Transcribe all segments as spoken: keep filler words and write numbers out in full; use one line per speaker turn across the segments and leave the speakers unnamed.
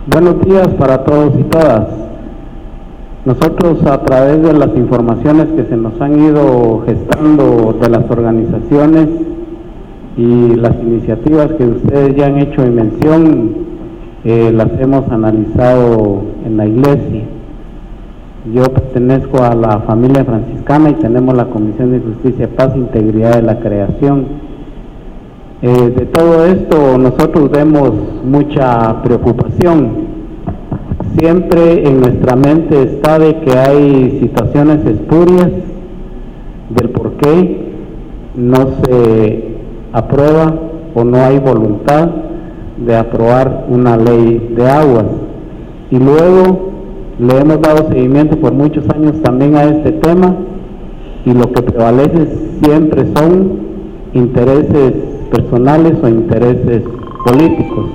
Buenos días para todos y todas. Nosotros, a través de las informaciones que se nos han ido gestando de las organizaciones y las iniciativas que ustedes ya han hecho en mención, eh, las hemos analizado en la iglesia. Yo pertenezco a la familia franciscana y tenemos la Comisión de Justicia, Paz e Integridad de la Creación. Eh, de todo esto nosotros vemos mucha preocupación. Siempre en nuestra mente está de que hay situaciones espurias del por qué no se aprueba o no hay voluntad de aprobar una ley de aguas. Y luego le hemos dado seguimiento por muchos años también a este tema, y lo que prevalece siempre son intereses personales o intereses políticos.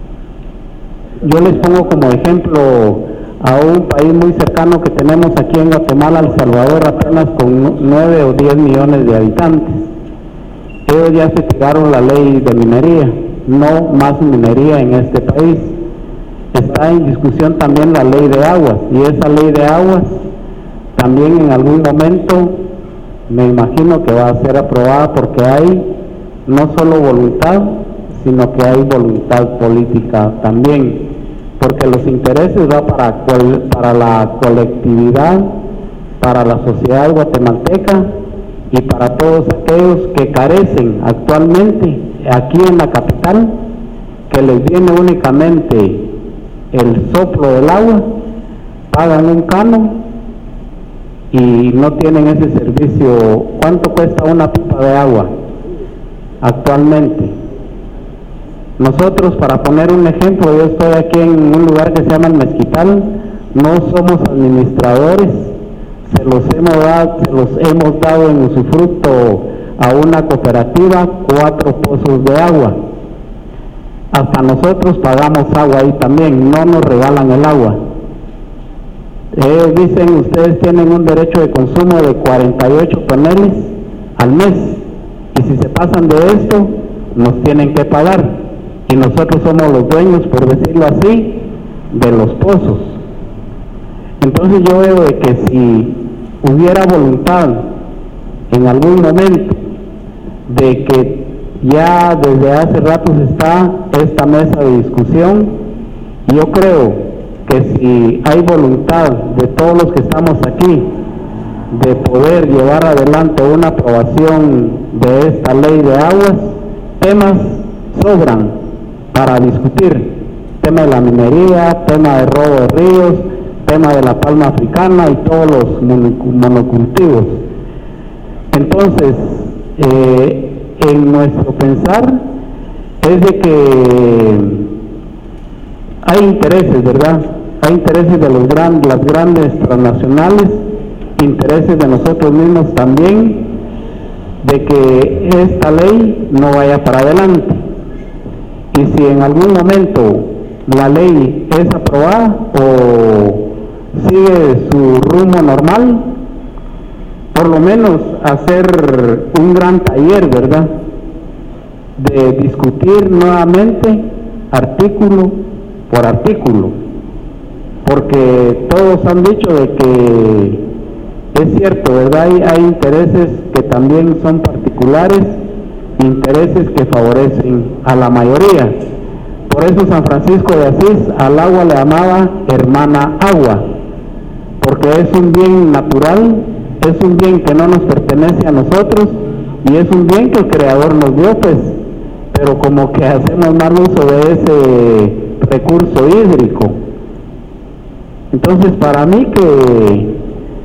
Yo les pongo como ejemplo a un país muy cercano que tenemos aquí en Guatemala, El Salvador, apenas con nueve o diez millones de habitantes. Ellos ya se tiraron la ley de minería, no más minería en este país. Está en discusión también la ley de aguas, y esa ley de aguas también en algún momento me imagino que va a ser aprobada, porque hay no solo voluntad, sino que hay voluntad política también, porque los intereses va para, para la colectividad, para la sociedad guatemalteca y para todos aquellos que carecen actualmente aquí en la capital, que les viene únicamente el soplo del agua, pagan un canon y no tienen ese servicio. ¿Cuánto cuesta una pipa de agua actualmente? Nosotros, para poner un ejemplo, yo estoy aquí en un lugar que se llama El Mezquital, no somos administradores, se los hemos dado, se los hemos dado en usufructo a una cooperativa cuatro pozos de agua. Hasta nosotros pagamos agua ahí también, no nos regalan el agua. Eh, dicen, ustedes tienen un derecho de consumo de cuarenta y ocho toneles al mes, y si se pasan de esto, nos tienen que pagar, y nosotros somos los dueños, por decirlo así, de los pozos. Entonces yo veo de que si hubiera voluntad en algún momento de que ya desde hace rato está esta mesa de discusión, yo creo que si hay voluntad de todos los que estamos aquí de poder llevar adelante una aprobación de esta ley de aguas, temas sobran para discutir: tema de la minería, tema de robo de ríos, tema de la palma africana y todos los monocultivos. Entonces, eh, en nuestro pensar es de que hay intereses, ¿verdad? Hay intereses de los gran, las grandes transnacionales, intereses de nosotros mismos también, de que esta ley no vaya para adelante. Y si en algún momento la ley es aprobada o sigue su rumbo normal, por lo menos hacer un gran taller, ¿verdad?, de discutir nuevamente artículo por artículo, porque todos han dicho de que es cierto, ¿verdad? Hay, hay intereses que también son particulares, intereses que favorecen a la mayoría. Por eso San Francisco de Asís al agua le llamaba hermana agua, porque es un bien natural, es un bien que no nos pertenece a nosotros, y es un bien que el Creador nos dio, pues, pero como que hacemos mal uso de ese recurso hídrico. Entonces, para mí que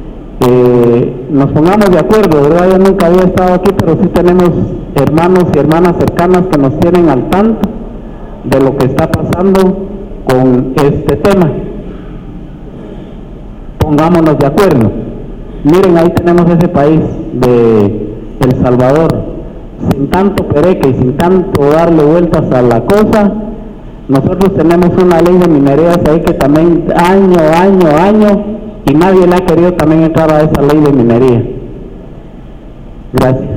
eh, nos pongamos de acuerdo, ¿verdad? Yo nunca había estado aquí, pero sí tenemos hermanos y hermanas cercanas que nos tienen al tanto de lo que está pasando con este tema. Pongámonos de acuerdo. Miren, ahí tenemos ese país de El Salvador, sin tanto pereque y sin tanto darle vueltas a la cosa. Nosotros tenemos una ley de minerías ahí que también año, año, año, y nadie le ha querido también entrar a esa ley de minería. Gracias.